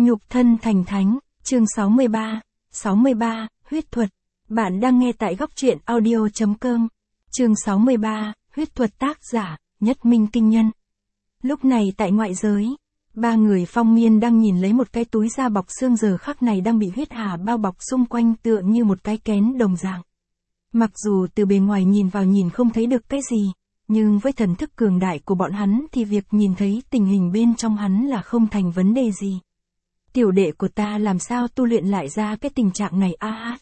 Nhục thân thành thánh, chương 63, huyết thuật. Bạn đang nghe tại góc truyện audio.com. Chương 63, huyết thuật tác giả, Nhất Minh Kinh Nhân. Lúc này tại ngoại giới, ba người Phong Miên đang nhìn lấy một cái túi da bọc xương giờ khắc này đang bị huyết hà bao bọc xung quanh tựa như một cái kén đồng dạng. Mặc dù từ bề ngoài nhìn vào nhìn không thấy được cái gì, nhưng với thần thức cường đại của bọn hắn thì việc nhìn thấy tình hình bên trong hắn là không thành vấn đề gì. Tiểu đệ của ta làm sao tu luyện lại ra cái tình trạng này a?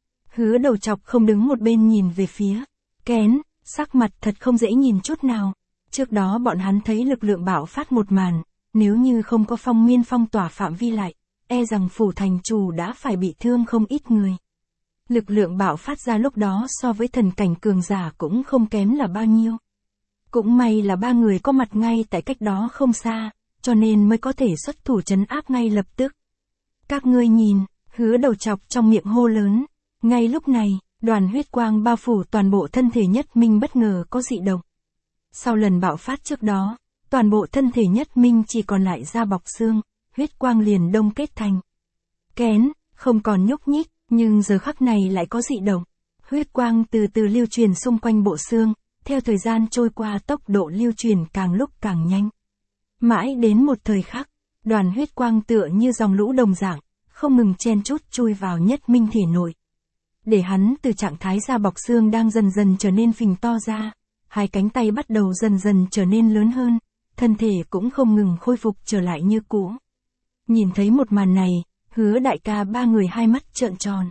Hứa Đầu Chọc không đứng một bên nhìn về phía kén, sắc mặt thật không dễ nhìn chút nào. Trước đó bọn hắn thấy lực lượng bạo phát một màn, nếu như không có Phong Miên phong tỏa phạm vi lại, e rằng phủ thành chủ đã phải bị thương không ít người. Lực lượng bạo phát ra lúc đó so với thần cảnh cường giả cũng không kém là bao nhiêu. Cũng may là ba người có mặt ngay tại cách đó không xa, cho nên mới có thể xuất thủ trấn áp ngay lập tức. Các ngươi nhìn, Hứa Đầu Chọc trong miệng hô lớn. Ngay lúc này, đoàn huyết quang bao phủ toàn bộ thân thể Nhất Minh bất ngờ có dị động. Sau lần bạo phát trước đó, toàn bộ thân thể Nhất Minh chỉ còn lại da bọc xương, huyết quang liền đông kết thành kén, không còn nhúc nhích, nhưng giờ khắc này lại có dị động. Huyết quang từ từ lưu truyền xung quanh bộ xương, theo thời gian trôi qua tốc độ lưu truyền càng lúc càng nhanh. Mãi đến một thời khắc, đoàn huyết quang tựa như dòng lũ đồng dạng, không ngừng chen chúc chui vào Nhất Minh thể nội. Để hắn từ trạng thái da bọc xương đang dần dần trở nên phình to ra, hai cánh tay bắt đầu dần dần trở nên lớn hơn, thân thể cũng không ngừng khôi phục trở lại như cũ. Nhìn thấy một màn này, Hứa đại ca ba người hai mắt trợn tròn.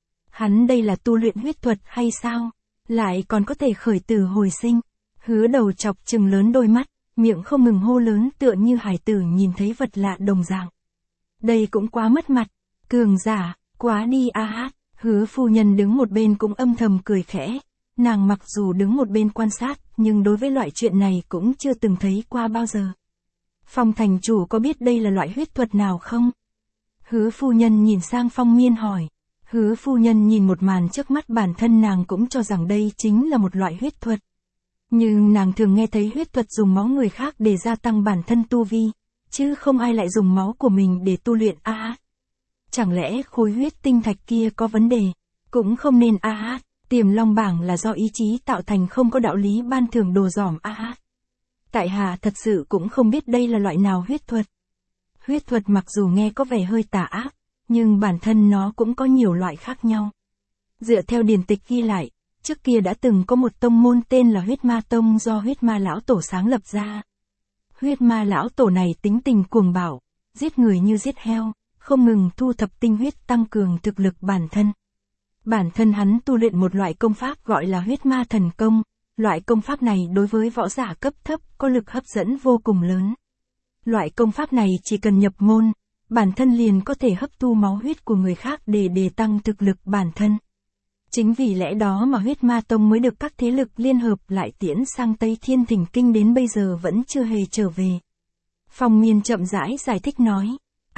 Hắn đây là tu luyện huyết thuật hay sao? Lại còn có thể khởi tử hồi sinh. Hứa Đầu Chọc trừng lớn đôi mắt, miệng không ngừng hô lớn tựa như hải tử nhìn thấy vật lạ đồng dạng. Đây cũng quá mất mặt, cường giả, quá đi a hát. Hứa phu nhân đứng một bên cũng âm thầm cười khẽ. Nàng mặc dù đứng một bên quan sát, nhưng đối với loại chuyện này cũng chưa từng thấy qua bao giờ. Phong thành chủ có biết đây là loại huyết thuật nào không? Hứa phu nhân nhìn sang Phong Miên hỏi. Hứa phu nhân nhìn một màn trước mắt bản thân nàng cũng cho rằng đây chính là một loại huyết thuật. Nhưng nàng thường nghe thấy huyết thuật dùng máu người khác để gia tăng bản thân tu vi, chứ không ai lại dùng máu của mình để tu luyện a. Chẳng lẽ khối huyết tinh thạch kia có vấn đề? Cũng không nên a. Tiềm Long bảng là do ý chí tạo thành, không có đạo lý ban thưởng đồ dỏm a. Tại hạ thật sự cũng không biết đây là loại nào huyết thuật. Huyết thuật mặc dù nghe có vẻ hơi tà ác, nhưng bản thân nó cũng có nhiều loại khác nhau. Dựa theo điển tịch ghi lại, trước kia đã từng có một tông môn tên là Huyết Ma Tông do Huyết Ma Lão Tổ sáng lập ra. Huyết Ma Lão Tổ này tính tình cuồng bạo, giết người như giết heo, không ngừng thu thập tinh huyết tăng cường thực lực bản thân. Bản thân hắn tu luyện một loại công pháp gọi là Huyết Ma Thần Công, loại công pháp này đối với võ giả cấp thấp có lực hấp dẫn vô cùng lớn. Loại công pháp này chỉ cần nhập môn, bản thân liền có thể hấp thu máu huyết của người khác để tăng thực lực bản thân. Chính vì lẽ đó mà Huyết Ma Tông mới được các thế lực liên hợp lại tiễn sang Tây Thiên Thỉnh Kinh đến bây giờ vẫn chưa hề trở về. Phong Miên chậm rãi giải thích nói,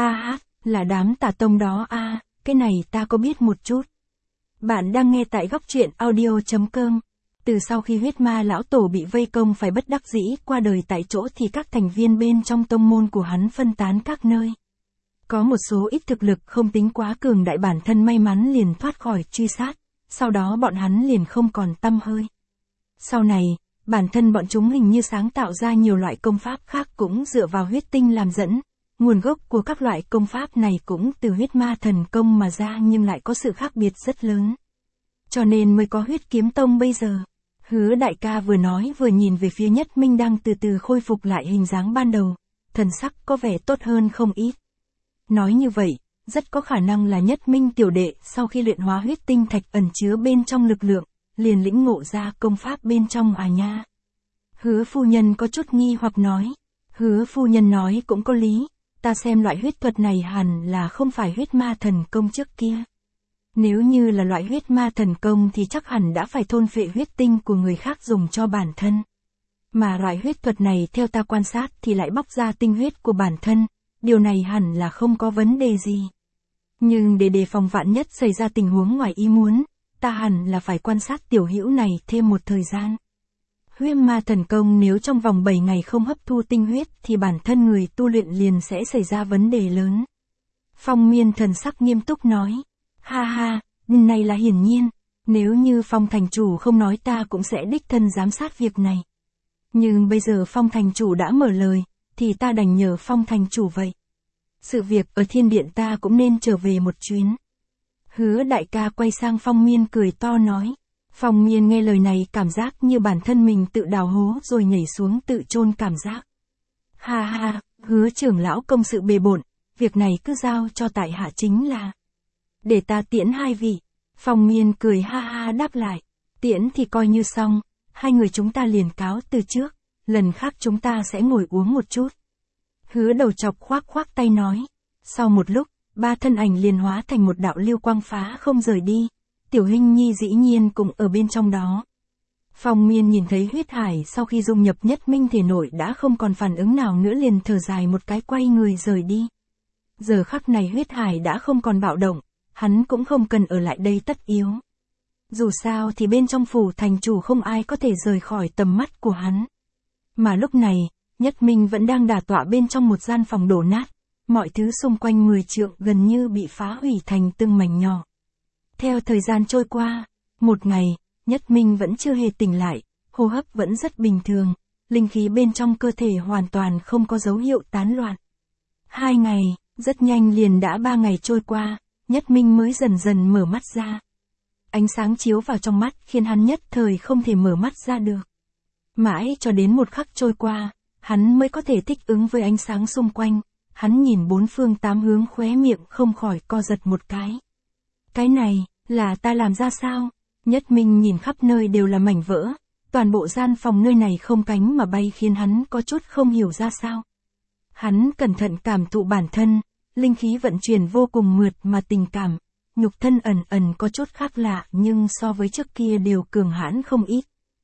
là đám tà tông đó cái này ta có biết một chút. Bạn đang nghe tại góc truyện audio.com. Từ sau khi Huyết Ma Lão Tổ bị vây công phải bất đắc dĩ qua đời tại chỗ thì các thành viên bên trong tông môn của hắn phân tán các nơi. Có một số ít thực lực không tính quá cường đại bản thân may mắn liền thoát khỏi truy sát, sau đó bọn hắn liền không còn tăm hơi. Sau này, bản thân bọn chúng hình như sáng tạo ra nhiều loại công pháp khác cũng dựa vào huyết tinh làm dẫn. Nguồn gốc của các loại công pháp này cũng từ Huyết Ma Thần Công mà ra nhưng lại có sự khác biệt rất lớn. Cho nên mới có Huyết Kiếm Tông bây giờ. Hứa đại ca vừa nói vừa nhìn về phía Nhất Minh đang từ từ khôi phục lại hình dáng ban đầu, thần sắc có vẻ tốt hơn không ít. Nói như vậy, rất có khả năng là Nhất Minh tiểu đệ sau khi luyện hóa huyết tinh thạch ẩn chứa bên trong lực lượng, liền lĩnh ngộ ra công pháp bên trong nha. Hứa phu nhân có chút nghi hoặc nói. Hứa phu nhân nói cũng có lý, ta xem loại huyết thuật này hẳn là không phải Huyết Ma Thần Công trước kia. Nếu như là loại Huyết Ma Thần Công thì chắc hẳn đã phải thôn phệ huyết tinh của người khác dùng cho bản thân. Mà loại huyết thuật này theo ta quan sát thì lại bóc ra tinh huyết của bản thân, điều này hẳn là không có vấn đề gì. Nhưng để đề phòng vạn nhất xảy ra tình huống ngoài ý muốn, ta hẳn là phải quan sát tiểu hữu này thêm một thời gian. Huyết Ma Thần Công nếu trong vòng 7 ngày không hấp thu tinh huyết thì bản thân người tu luyện liền sẽ xảy ra vấn đề lớn. Phong Miên thần sắc nghiêm túc nói. Ha ha, này là hiển nhiên. Nếu như Phong thành chủ không nói ta cũng sẽ đích thân giám sát việc này. Nhưng bây giờ Phong thành chủ đã mở lời, thì ta đành nhờ Phong thành chủ vậy. Sự việc ở thiên điện ta cũng nên trở về một chuyến. Hứa đại ca quay sang Phong Miên cười to nói. Phong Miên nghe lời này cảm giác như bản thân mình tự đào hố rồi nhảy xuống tự chôn cảm giác. Ha ha, Hứa trưởng lão công sự bề bộn, việc này cứ giao cho tại hạ chính là. Để ta tiễn hai vị. Phong Miên cười ha ha đáp lại. Tiễn thì coi như xong, hai người chúng ta liền cáo từ trước, lần khác chúng ta sẽ ngồi uống một chút. Hứa đầu chọc khoác khoác tay nói. Sau một lúc, ba thân ảnh liền hóa thành một đạo lưu quang phá không rời đi. Tiểu Hinh Nhi dĩ nhiên cũng ở bên trong đó. Phong Miên nhìn thấy huyết hải sau khi dung nhập Nhất Minh thể nội đã không còn phản ứng nào nữa liền thở dài một cái quay người rời đi. Giờ khắc này huyết hải đã không còn bạo động, hắn cũng không cần ở lại đây tất yếu. Dù sao thì bên trong phủ thành chủ không ai có thể rời khỏi tầm mắt của hắn. Mà lúc này, Nhất Minh vẫn đang đả tọa bên trong một gian phòng đổ nát, mọi thứ xung quanh 10 trượng gần như bị phá hủy thành từng mảnh nhỏ. Theo thời gian trôi qua, một ngày, Nhất Minh vẫn chưa hề tỉnh lại, hô hấp vẫn rất bình thường, linh khí bên trong cơ thể hoàn toàn không có dấu hiệu tán loạn. 2 ngày, rất nhanh liền đã 3 ngày trôi qua, Nhất Minh mới dần dần mở mắt ra. Ánh sáng chiếu vào trong mắt khiến hắn nhất thời không thể mở mắt ra được. Mãi cho đến một khắc trôi qua, hắn mới có thể thích ứng với ánh sáng xung quanh, hắn nhìn bốn phương tám hướng khóe miệng không khỏi co giật một cái. Cái này, là ta làm ra sao? Nhất Minh nhìn khắp nơi đều là mảnh vỡ, toàn bộ gian phòng nơi này không cánh mà bay khiến hắn có chút không hiểu ra sao. Hắn cẩn thận cảm thụ bản thân, linh khí vận chuyển vô cùng mượt mà tình cảm, nhục thân ẩn ẩn có chút khác lạ nhưng so với trước kia đều cường hãn không ít.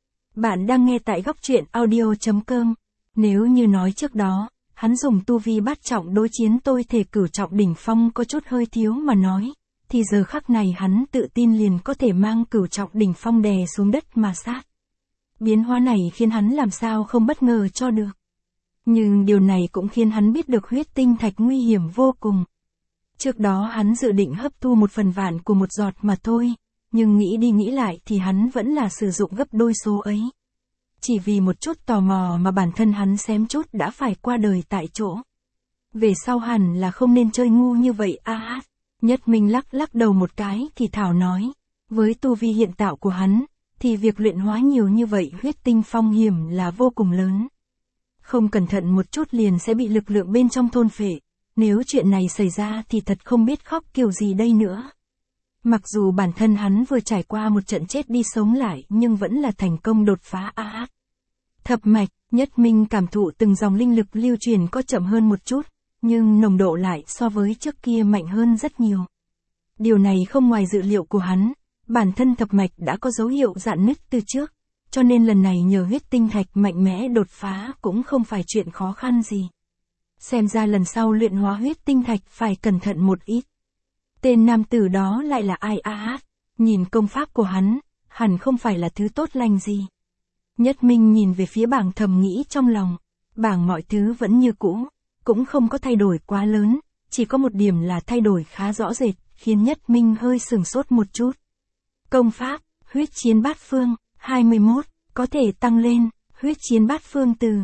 Bạn đang nghe tại góc truyện audio.com. Nếu như nói trước đó, hắn dùng tu vi bát trọng đối chiến tôi thể cửu trọng đỉnh phong có chút hơi thiếu mà nói, thì giờ khắc này hắn tự tin liền có thể mang cửu trọng đỉnh phong đè xuống đất mà sát. Biến hóa này khiến hắn làm sao không bất ngờ cho được. Nhưng điều này cũng khiến hắn biết được huyết tinh thạch nguy hiểm vô cùng. Trước đó hắn dự định hấp thu 1/1000 của một giọt mà thôi, nhưng nghĩ đi nghĩ lại thì hắn vẫn là sử dụng gấp đôi số ấy. Chỉ vì một chút tò mò mà bản thân hắn xém chút đã phải qua đời tại chỗ. Về sau hẳn là không nên chơi ngu như vậy a. Nhất Minh lắc lắc đầu một cái thì thảo nói, với tu vi hiện tạo của hắn, thì việc luyện hóa nhiều như vậy huyết tinh phong hiểm là vô cùng lớn. Không cẩn thận một chút liền sẽ bị lực lượng bên trong thôn phệ, nếu chuyện này xảy ra thì thật không biết khóc kiểu gì đây nữa. Mặc dù bản thân hắn vừa trải qua một trận chết đi sống lại nhưng vẫn là thành công đột phá a. Thập mạch, Nhất Minh cảm thụ từng dòng linh lực lưu truyền có chậm hơn một chút, nhưng nồng độ lại so với trước kia mạnh hơn rất nhiều. Điều này không ngoài dự liệu của hắn, bản thân thập mạch đã có dấu hiệu rạn nứt từ trước, cho nên lần này nhờ huyết tinh thạch mạnh mẽ đột phá cũng không phải chuyện khó khăn gì. Xem ra lần sau luyện hóa huyết tinh thạch phải cẩn thận một ít. Tên nam tử đó lại là ai a? Nhìn công pháp của hắn, hẳn không phải là thứ tốt lành gì. Nhất Minh nhìn về phía bảng thầm nghĩ trong lòng, bảng mọi thứ vẫn như cũ, cũng không có thay đổi quá lớn, chỉ có một điểm là thay đổi khá rõ rệt, khiến Nhất Minh hơi sửng sốt một chút. Công pháp, huyết chiến bát phương, 21, có thể tăng lên, huyết chiến bát phương từ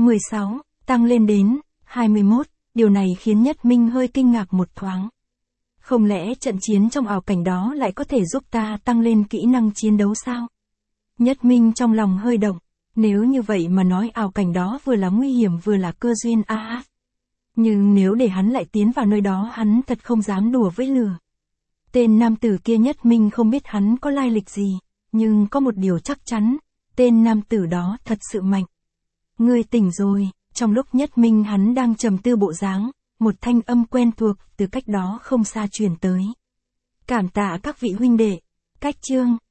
16, tăng lên đến 21, điều này khiến Nhất Minh hơi kinh ngạc một thoáng. Không lẽ trận chiến trong ảo cảnh đó lại có thể giúp ta tăng lên kỹ năng chiến đấu sao? Nhất Minh trong lòng hơi động, nếu như vậy mà nói ảo cảnh đó vừa là nguy hiểm vừa là cơ duyên a. Nhưng nếu để hắn lại tiến vào nơi đó hắn thật không dám đùa với lửa. Tên nam tử kia Nhất Minh không biết hắn có lai lịch gì, nhưng có một điều chắc chắn, tên nam tử đó thật sự mạnh. Ngươi tỉnh rồi, trong lúc Nhất Minh hắn đang trầm tư bộ dáng, một thanh âm quen thuộc từ cách đó không xa truyền tới. Cảm tạ các vị huynh đệ, cách chương.